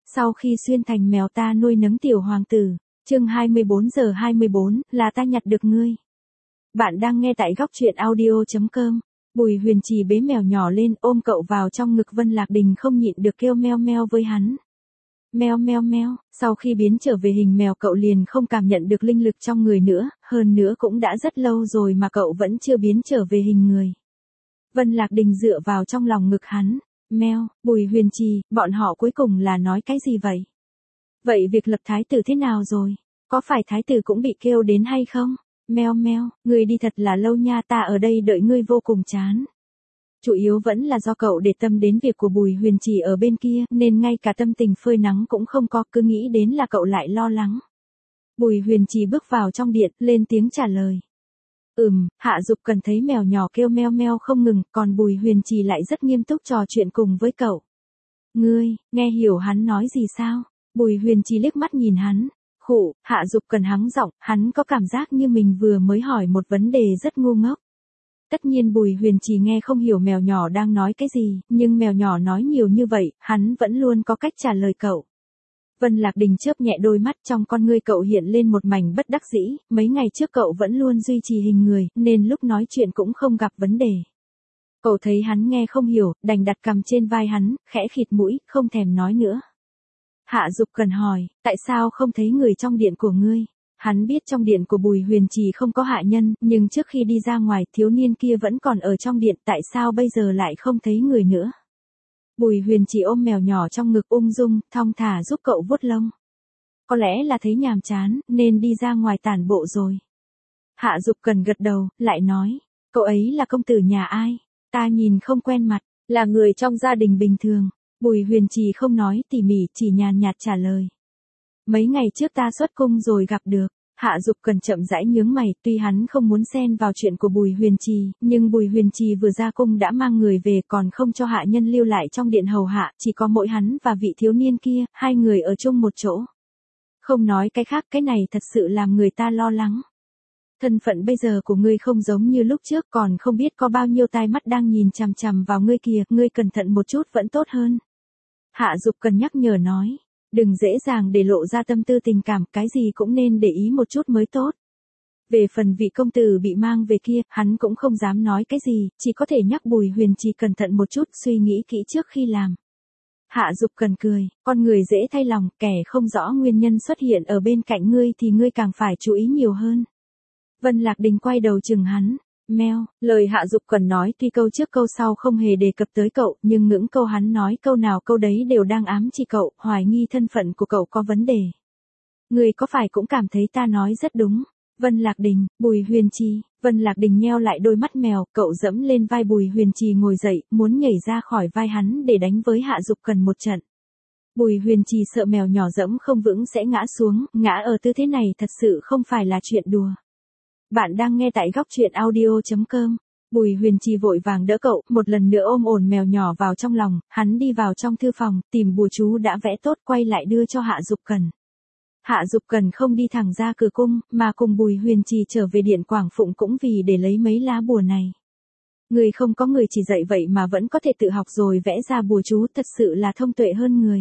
Sau khi xuyên thành mèo ta nuôi nấng tiểu hoàng tử, chương 24:24, là ta nhặt được ngươi. Bạn đang nghe tại góc truyện audio.com. Bùi Huyền Trì bế mèo nhỏ lên ôm cậu vào trong ngực. Vân Lạc Đình không nhịn được kêu meo meo với hắn. Meo meo meo, sau khi biến trở về hình mèo cậu liền không cảm nhận được linh lực trong người nữa, hơn nữa cũng đã rất lâu rồi mà cậu vẫn chưa biến trở về hình người. Vân Lạc Đình dựa vào trong lòng ngực hắn. Meo, Bùi Huyền Trì, bọn họ cuối cùng là nói cái gì vậy? Vậy việc lập thái tử thế nào rồi? Có phải thái tử cũng bị kêu đến hay không? Meo meo, ngươi đi thật là lâu nha, ta ở đây đợi ngươi vô cùng chán. Chủ yếu vẫn là do cậu để tâm đến việc của Bùi Huyền Trì ở bên kia, nên ngay cả tâm tình phơi nắng cũng không có, cứ nghĩ đến là cậu lại lo lắng. Bùi Huyền Trì bước vào trong điện, lên tiếng trả lời. Hạ Dục Cần thấy mèo nhỏ kêu meo meo không ngừng, còn Bùi Huyền Trì lại rất nghiêm túc trò chuyện cùng với cậu. Ngươi, nghe hiểu hắn nói gì sao? Bùi Huyền Trì liếc mắt nhìn hắn. Khụ, Hạ Dục Cần hắng giọng, hắn có cảm giác như mình vừa mới hỏi một vấn đề rất ngu ngốc. Tất nhiên Bùi Huyền Trì nghe không hiểu mèo nhỏ đang nói cái gì, nhưng mèo nhỏ nói nhiều như vậy, hắn vẫn luôn có cách trả lời cậu. Vân Lạc Đình chớp nhẹ đôi mắt, trong con ngươi cậu hiện lên một mảnh bất đắc dĩ, mấy ngày trước cậu vẫn luôn duy trì hình người, nên lúc nói chuyện cũng không gặp vấn đề. Cậu thấy hắn nghe không hiểu, đành đặt cằm trên vai hắn, khẽ khịt mũi, không thèm nói nữa. Hạ Dục Cần hỏi, tại sao không thấy người trong điện của ngươi? Hắn biết trong điện của Bùi Huyền Trì không có hạ nhân, nhưng trước khi đi ra ngoài, thiếu niên kia vẫn còn ở trong điện, tại sao bây giờ lại không thấy người nữa? Bùi Huyền Trì ôm mèo nhỏ trong ngực ung dung, thong thả giúp cậu vuốt lông. Có lẽ là thấy nhàm chán, nên đi ra ngoài tản bộ rồi. Hạ Dục Cần gật đầu, lại nói, cậu ấy là công tử nhà ai? Ta nhìn không quen mặt, là người trong gia đình bình thường. Bùi Huyền Trì không nói tỉ mỉ, chỉ nhàn nhạt trả lời. Mấy ngày trước ta xuất cung rồi gặp được. Hạ Dục Cần chậm rãi nhướng mày, tuy hắn không muốn xen vào chuyện của Bùi Huyền Trì, nhưng Bùi Huyền Trì vừa ra cung đã mang người về, còn không cho hạ nhân lưu lại trong điện hầu hạ, chỉ có mỗi hắn và vị thiếu niên kia, hai người ở chung một chỗ. Không nói cái khác, cái này thật sự làm người ta lo lắng. Thân phận bây giờ của ngươi không giống như lúc trước, còn không biết có bao nhiêu tai mắt đang nhìn chằm chằm vào ngươi kìa, ngươi cẩn thận một chút vẫn tốt hơn. Hạ Dục Cần nhắc nhở nói. Đừng dễ dàng để lộ ra tâm tư tình cảm, cái gì cũng nên để ý một chút mới tốt. Về phần vị công tử bị mang về kia, hắn cũng không dám nói cái gì, chỉ có thể nhắc Bùi Huyền Trì cẩn thận một chút, suy nghĩ kỹ trước khi làm. Hạ Dục Cần cười, con người dễ thay lòng, kẻ không rõ nguyên nhân xuất hiện ở bên cạnh ngươi thì ngươi càng phải chú ý nhiều hơn. Vân Lạc Đình quay đầu chừng hắn. Meo, lời Hạ Dục Cần nói tuy câu trước câu sau không hề đề cập tới cậu, nhưng những câu hắn nói câu nào câu đấy đều đang ám chỉ cậu, hoài nghi thân phận của cậu có vấn đề. Người có phải cũng cảm thấy ta nói rất đúng? Vân Lạc Đình, Bùi Huyền Trì. Vân Lạc Đình nheo lại đôi mắt mèo, cậu dẫm lên vai Bùi Huyền Trì ngồi dậy, muốn nhảy ra khỏi vai hắn để đánh với Hạ Dục Cần một trận. Bùi Huyền Trì sợ mèo nhỏ dẫm không vững sẽ ngã xuống, ngã ở tư thế này thật sự không phải là chuyện đùa. Bạn đang nghe tại góc truyện audio.com. Bùi Huyền Trì vội vàng đỡ cậu, một lần nữa ôm ổn mèo nhỏ vào trong lòng, hắn đi vào trong thư phòng, tìm bùa chú đã vẽ tốt quay lại đưa cho Hạ Dục Cần. Hạ Dục Cần không đi thẳng ra cửa cung, mà cùng Bùi Huyền Trì trở về điện Quảng Phụng cũng vì để lấy mấy lá bùa này. Người không có người chỉ dạy vậy mà vẫn có thể tự học rồi vẽ ra bùa chú, thật sự là thông tuệ hơn người.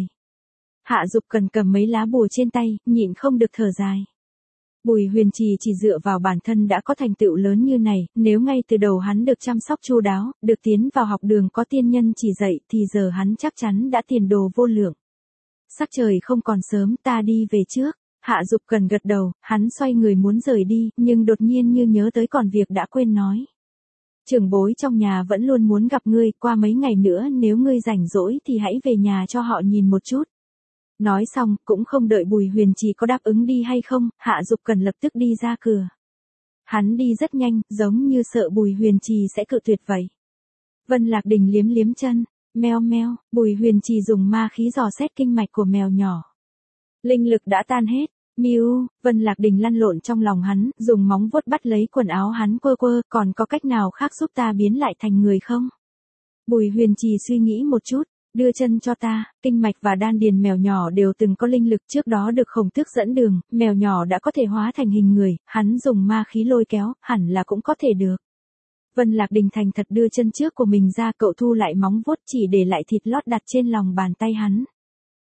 Hạ Dục Cần cầm mấy lá bùa trên tay, nhịn không được thở dài. Bùi Huyền Trì chỉ dựa vào bản thân đã có thành tựu lớn như này, nếu ngay từ đầu hắn được chăm sóc chu đáo, được tiến vào học đường có tiên nhân chỉ dạy thì giờ hắn chắc chắn đã tiền đồ vô lượng. Sắc trời không còn sớm, ta đi về trước. Hạ Dục Cần gật đầu, hắn xoay người muốn rời đi, nhưng đột nhiên như nhớ tới còn việc đã quên nói. Trưởng bối trong nhà vẫn luôn muốn gặp ngươi, qua mấy ngày nữa nếu ngươi rảnh rỗi thì hãy về nhà cho họ nhìn một chút. Nói xong, cũng không đợi Bùi Huyền Trì có đáp ứng đi hay không, Hạ Dục Cần lập tức đi ra cửa. Hắn đi rất nhanh, giống như sợ Bùi Huyền Trì sẽ cự tuyệt vậy. Vân Lạc Đình liếm liếm chân, meo meo, Bùi Huyền Trì dùng ma khí dò xét kinh mạch của mèo nhỏ. Linh lực đã tan hết, miu, Vân Lạc Đình lăn lộn trong lòng hắn, dùng móng vuốt bắt lấy quần áo hắn quơ quơ, còn có cách nào khác giúp ta biến lại thành người không? Bùi Huyền Trì suy nghĩ một chút. Đưa chân cho ta, kinh mạch và đan điền mèo nhỏ đều từng có linh lực, trước đó được Khổng Tước dẫn đường, mèo nhỏ đã có thể hóa thành hình người, hắn dùng ma khí lôi kéo, hẳn là cũng có thể được. Vân Lạc Đình thành thật đưa chân trước của mình ra, cậu thu lại móng vuốt chỉ để lại thịt lót đặt trên lòng bàn tay hắn.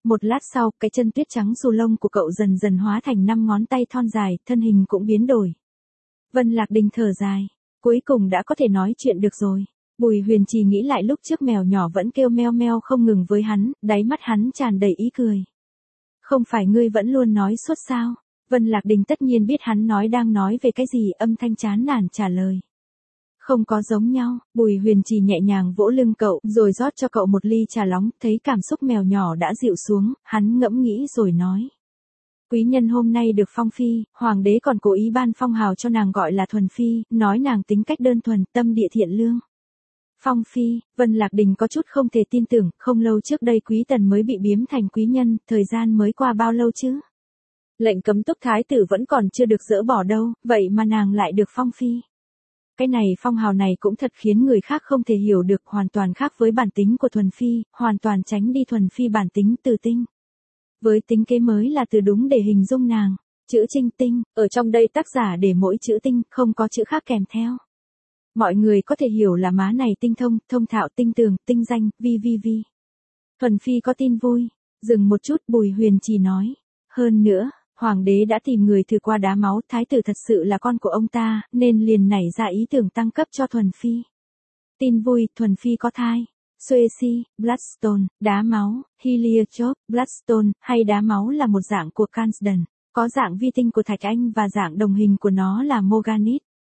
Một lát sau, cái chân tuyết trắng xù lông của cậu dần dần hóa thành 5 ngón tay thon dài, thân hình cũng biến đổi. Vân Lạc Đình thở dài. Cuối cùng đã có thể nói chuyện được rồi. Bùi Huyền Trì nghĩ lại lúc trước mèo nhỏ vẫn kêu meo meo không ngừng với hắn, đáy mắt hắn tràn đầy ý cười. Không phải ngươi vẫn luôn nói suốt sao? Vân Lạc Đình tất nhiên biết hắn đang nói về cái gì, âm thanh chán nản trả lời. Không có giống nhau. Bùi Huyền Trì nhẹ nhàng vỗ lưng cậu, rồi rót cho cậu một ly trà nóng, thấy cảm xúc mèo nhỏ đã dịu xuống, hắn ngẫm nghĩ rồi nói. Quý nhân hôm nay được phong phi, hoàng đế còn cố ý ban phong hào cho nàng gọi là thuần phi, nói nàng tính cách đơn thuần, tâm địa thiện lương. Phong phi, Vân Lạc Đình có chút không thể tin tưởng, không lâu trước đây quý tần mới bị biếm thành quý nhân, thời gian mới qua bao lâu chứ? Lệnh cấm túc thái tử vẫn còn chưa được dỡ bỏ đâu, vậy mà nàng lại được phong phi. Cái này phong hào này cũng thật khiến người khác không thể hiểu được, hoàn toàn khác với bản tính của thuần phi, hoàn toàn tránh đi thuần phi bản tính từ tinh. Với tính kế mới là từ đúng để hình dung nàng, chữ trinh tinh, ở trong đây tác giả để mỗi chữ tinh, không có chữ khác kèm theo. Mọi người có thể hiểu là má này tinh thông, thông thạo, tinh tường, tinh danh, vi. Thuần phi có tin vui. Dừng một chút, Bùi Huyền Trì nói. Hơn nữa, hoàng đế đã tìm người thử qua đá máu, thái tử thật sự là con của ông ta, nên liền nảy ra ý tưởng tăng cấp cho thuần phi. Tin vui, thuần phi có thai. Suezi, Bloodstone, đá máu, Heliotrope, Bloodstone, hay đá máu là một dạng của Cansden, có dạng vi tinh của thạch anh và dạng đồng hình của nó là Moganite.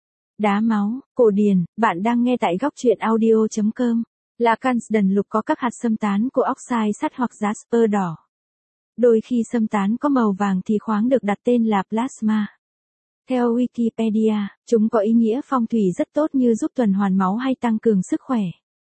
Đá máu, cổ điển, bạn đang nghe tại góc truyện audio.com. Là Cansden lục có các hạt xâm tán của oxide sắt hoặc jasper đỏ. Đôi khi xâm tán có màu vàng thì khoáng được đặt tên là plasma. Theo Wikipedia, chúng có ý nghĩa phong thủy rất tốt như giúp tuần hoàn máu hay tăng cường sức khỏe.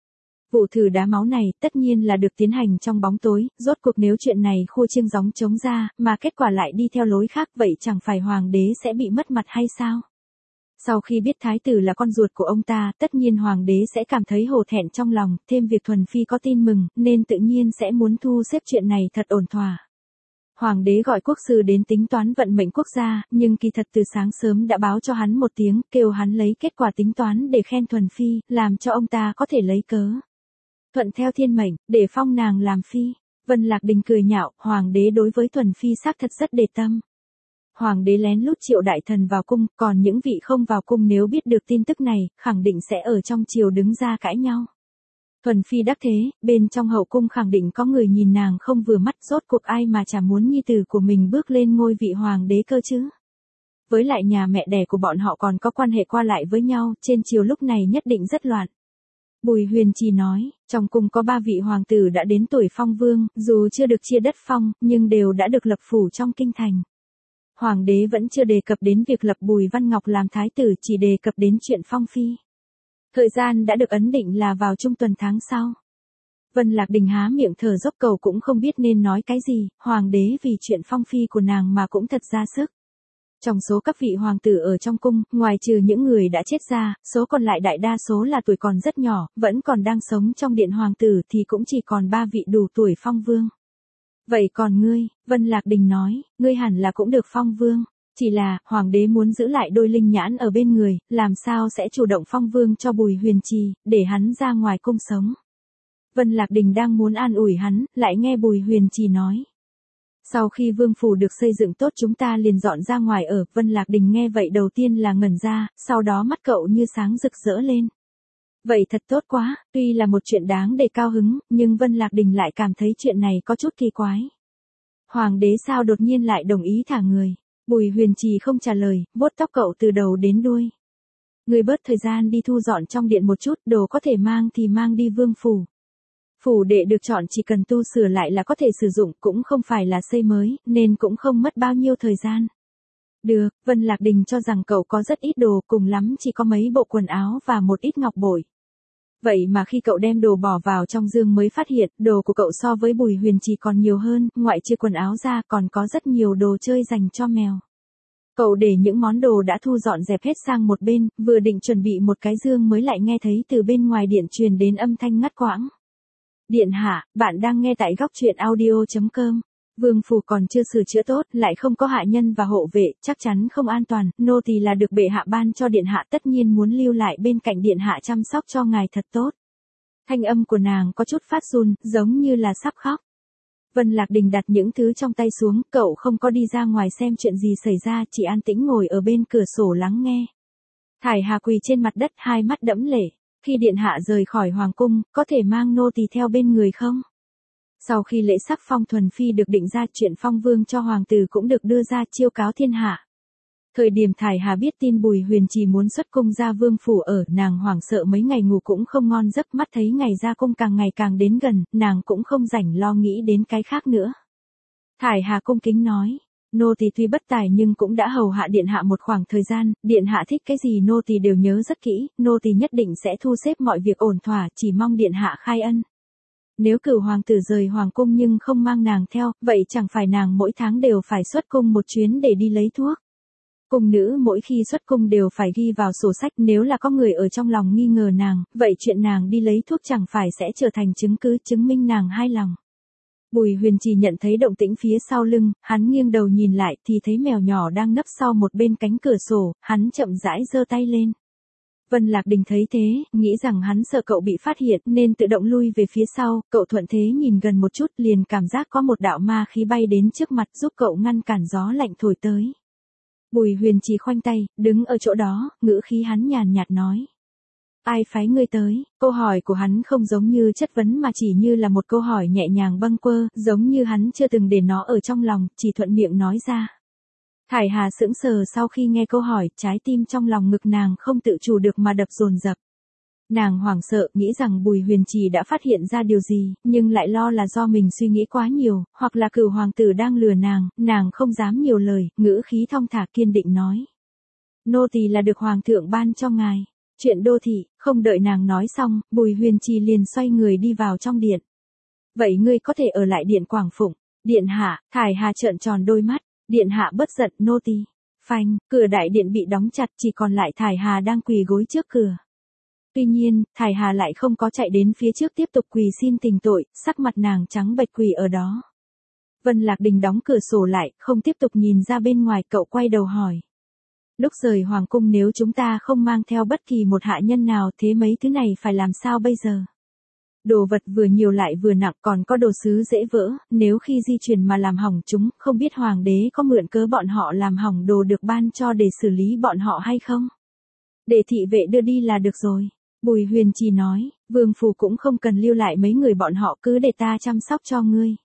Vụ thử đá máu này tất nhiên là được tiến hành trong bóng tối, rốt cuộc nếu chuyện này khua chiêng gióng trống ra, mà kết quả lại đi theo lối khác vậy chẳng phải hoàng đế sẽ bị mất mặt hay sao? Sau khi biết thái tử là con ruột của ông ta, tất nhiên hoàng đế sẽ cảm thấy hổ thẹn trong lòng, thêm việc thuần phi có tin mừng, nên tự nhiên sẽ muốn thu xếp chuyện này thật ổn thỏa. Hoàng đế gọi quốc sư đến tính toán vận mệnh quốc gia, nhưng kỳ thật từ sáng sớm đã báo cho hắn một tiếng, kêu hắn lấy kết quả tính toán để khen thuần phi, làm cho ông ta có thể lấy cớ thuận theo thiên mệnh, để phong nàng làm phi. Vân Lạc Đình cười nhạo, hoàng đế đối với thuần phi xác thật rất để tâm. Hoàng đế lén lút triệu đại thần vào cung, còn những vị không vào cung nếu biết được tin tức này, khẳng định sẽ ở trong triều đứng ra cãi nhau. Thuần phi đắc thế, bên trong hậu cung khẳng định có người nhìn nàng không vừa mắt, rốt cuộc ai mà chả muốn nhi tử của mình bước lên ngôi vị hoàng đế cơ chứ. Với lại nhà mẹ đẻ của bọn họ còn có quan hệ qua lại với nhau, trên triều lúc này nhất định rất loạn. Bùi Huyền Trì nói, trong cung có 3 vị hoàng tử đã đến tuổi phong vương, dù chưa được chia đất phong, nhưng đều đã được lập phủ trong kinh thành. Hoàng đế vẫn chưa đề cập đến việc lập Bùi Văn Ngọc làm thái tử, chỉ đề cập đến chuyện phong phi. Thời gian đã được ấn định là vào trung tuần tháng sau. Vân Lạc Đình há miệng thở dốc cầu cũng không biết nên nói cái gì, hoàng đế vì chuyện phong phi của nàng mà cũng thật ra sức. Trong số các vị hoàng tử ở trong cung, ngoài trừ những người đã chết ra, số còn lại đại đa số là tuổi còn rất nhỏ, vẫn còn đang sống trong điện hoàng tử thì cũng chỉ còn 3 vị đủ tuổi phong vương. Vậy còn ngươi, Vân Lạc Đình nói, ngươi hẳn là cũng được phong vương. Chỉ là, hoàng đế muốn giữ lại đôi linh nhãn ở bên người, làm sao sẽ chủ động phong vương cho Bùi Huyền Trì, để hắn ra ngoài cung sống. Vân Lạc Đình đang muốn an ủi hắn, lại nghe Bùi Huyền Trì nói. Sau khi vương phủ được xây dựng tốt chúng ta liền dọn ra ngoài ở, Vân Lạc Đình nghe vậy đầu tiên là ngẩn ra, sau đó mắt cậu như sáng rực rỡ lên. Vậy thật tốt quá, tuy là một chuyện đáng để cao hứng, nhưng Vân Lạc Đình lại cảm thấy chuyện này có chút kỳ quái. Hoàng đế sao đột nhiên lại đồng ý thả người? Bùi Huyền Trì không trả lời, vuốt tóc cậu từ đầu đến đuôi. Người bớt thời gian đi thu dọn trong điện một chút, đồ có thể mang thì mang đi vương phủ. Phủ đệ được chọn chỉ cần tu sửa lại là có thể sử dụng, cũng không phải là xây mới, nên cũng không mất bao nhiêu thời gian. Được, Vân Lạc Đình cho rằng cậu có rất ít đồ, cùng lắm chỉ có mấy bộ quần áo và một ít ngọc bội. Vậy mà khi cậu đem đồ bỏ vào trong dương mới phát hiện, đồ của cậu so với Bùi Huyền Trì còn nhiều hơn, ngoại trừ quần áo ra còn có rất nhiều đồ chơi dành cho mèo. Cậu để những món đồ đã thu dọn dẹp hết sang một bên, vừa định chuẩn bị một cái dương mới lại nghe thấy từ bên ngoài điện truyền đến âm thanh ngắt quãng. Điện hạ, bạn đang nghe tại góc truyện audio.com. Vương phủ còn chưa sửa chữa tốt, lại không có hạ nhân và hộ vệ, chắc chắn không an toàn, nô tỳ là được bệ hạ ban cho điện hạ, tất nhiên muốn lưu lại bên cạnh điện hạ chăm sóc cho ngài thật tốt. Thanh âm của nàng có chút phát run, giống như là sắp khóc. Vân Lạc Đình đặt những thứ trong tay xuống, cậu không có đi ra ngoài xem chuyện gì xảy ra, chỉ an tĩnh ngồi ở bên cửa sổ lắng nghe. Thải Hà quỳ trên mặt đất, hai mắt đẫm lệ. Khi điện hạ rời khỏi hoàng cung, có thể mang nô tỳ theo bên người không? Sau khi lễ sắc phong thuần phi được định ra, chuyện phong vương cho hoàng tử cũng được đưa ra chiêu cáo thiên hạ. Thời điểm Thải Hà biết tin Bùi Huyền Trì muốn xuất cung ra vương phủ ở, nàng hoảng sợ mấy ngày ngủ cũng không ngon giấc, mắt thấy ngày ra cung càng ngày càng đến gần, nàng cũng không rảnh lo nghĩ đến cái khác nữa. Thải Hà cung kính nói, nô tỳ tuy bất tài nhưng cũng đã hầu hạ điện hạ một khoảng thời gian, điện hạ thích cái gì nô tỳ đều nhớ rất kỹ, nô tỳ nhất định sẽ thu xếp mọi việc ổn thỏa, chỉ mong điện hạ khai ân. Nếu cửu hoàng tử rời hoàng cung nhưng không mang nàng theo, vậy chẳng phải nàng mỗi tháng đều phải xuất cung một chuyến để đi lấy thuốc. Cung nữ mỗi khi xuất cung đều phải ghi vào sổ sách, nếu là có người ở trong lòng nghi ngờ nàng, vậy chuyện nàng đi lấy thuốc chẳng phải sẽ trở thành chứng cứ chứng minh nàng hai lòng. Bùi Huyền Trì nhận thấy động tĩnh phía sau lưng, hắn nghiêng đầu nhìn lại thì thấy mèo nhỏ đang nấp sau một bên cánh cửa sổ, hắn chậm rãi giơ tay lên. Vân Lạc Đình thấy thế, nghĩ rằng hắn sợ cậu bị phát hiện nên tự động lui về phía sau, cậu thuận thế nhìn gần một chút liền cảm giác có một đạo ma khí bay đến trước mặt giúp cậu ngăn cản gió lạnh thổi tới. Bùi Huyền Trì khoanh tay, đứng ở chỗ đó, ngữ khí hắn nhàn nhạt nói. Ai phái ngươi tới? Câu hỏi của hắn không giống như chất vấn mà chỉ như là một câu hỏi nhẹ nhàng bâng quơ, giống như hắn chưa từng để nó ở trong lòng, chỉ thuận miệng nói ra. Thải Hà sững sờ sau khi nghe câu hỏi, trái tim trong lòng ngực nàng không tự chủ được mà đập dồn dập. Nàng hoảng sợ, nghĩ rằng Bùi Huyền Trì đã phát hiện ra điều gì, nhưng lại lo là do mình suy nghĩ quá nhiều, hoặc là cửu hoàng tử đang lừa nàng không dám nhiều lời, ngữ khí thong thả kiên định nói. Nô tỳ là được hoàng thượng ban cho ngài. Chuyện đô thị, không đợi nàng nói xong, Bùi Huyền Trì liền xoay người đi vào trong điện. Vậy ngươi có thể ở lại điện Quảng Phụng. Điện hạ, Thải Hà trợn tròn đôi mắt, điện hạ bất giận, nô tỳ. Phanh, cửa đại điện bị đóng chặt, chỉ còn lại Thải Hà đang quỳ gối trước cửa. Tuy nhiên, Thải Hà lại không có chạy đến phía trước tiếp tục quỳ xin tình tội, sắc mặt nàng trắng bệch quỳ ở đó. Vân Lạc Đình đóng cửa sổ lại, không tiếp tục nhìn ra bên ngoài, cậu quay đầu hỏi. Lúc rời hoàng cung nếu chúng ta không mang theo bất kỳ một hạ nhân nào thế mấy thứ này phải làm sao bây giờ? Đồ vật vừa nhiều lại vừa nặng, còn có đồ sứ dễ vỡ, nếu khi di chuyển mà làm hỏng chúng, không biết hoàng đế có mượn cớ bọn họ làm hỏng đồ được ban cho để xử lý bọn họ hay không? Để thị vệ đưa đi là được rồi. Bùi Huyền Trì nói, vương phủ cũng không cần lưu lại mấy người bọn họ, cứ để ta chăm sóc cho ngươi.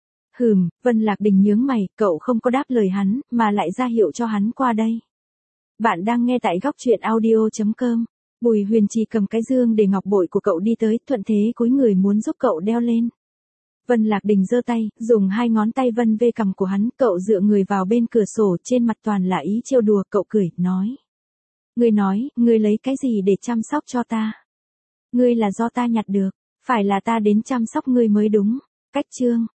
Vân Lạc Đình nhướng mày, cậu không có đáp lời hắn, mà lại ra hiệu cho hắn qua đây. Bạn đang nghe tại góc truyện audio.com. Bùi Huyền Trì cầm cái dương để ngọc bội của cậu đi tới, thuận thế cúi người muốn giúp cậu đeo lên. Vân Lạc Đình giơ tay, dùng hai ngón tay vân ve cằm của hắn, cậu dựa người vào bên cửa sổ, trên mặt toàn là ý trêu đùa, cậu cười, nói. Ngươi nói, ngươi lấy cái gì để chăm sóc cho ta? Ngươi là do ta nhặt được, phải là ta đến chăm sóc ngươi mới đúng. Cách chương.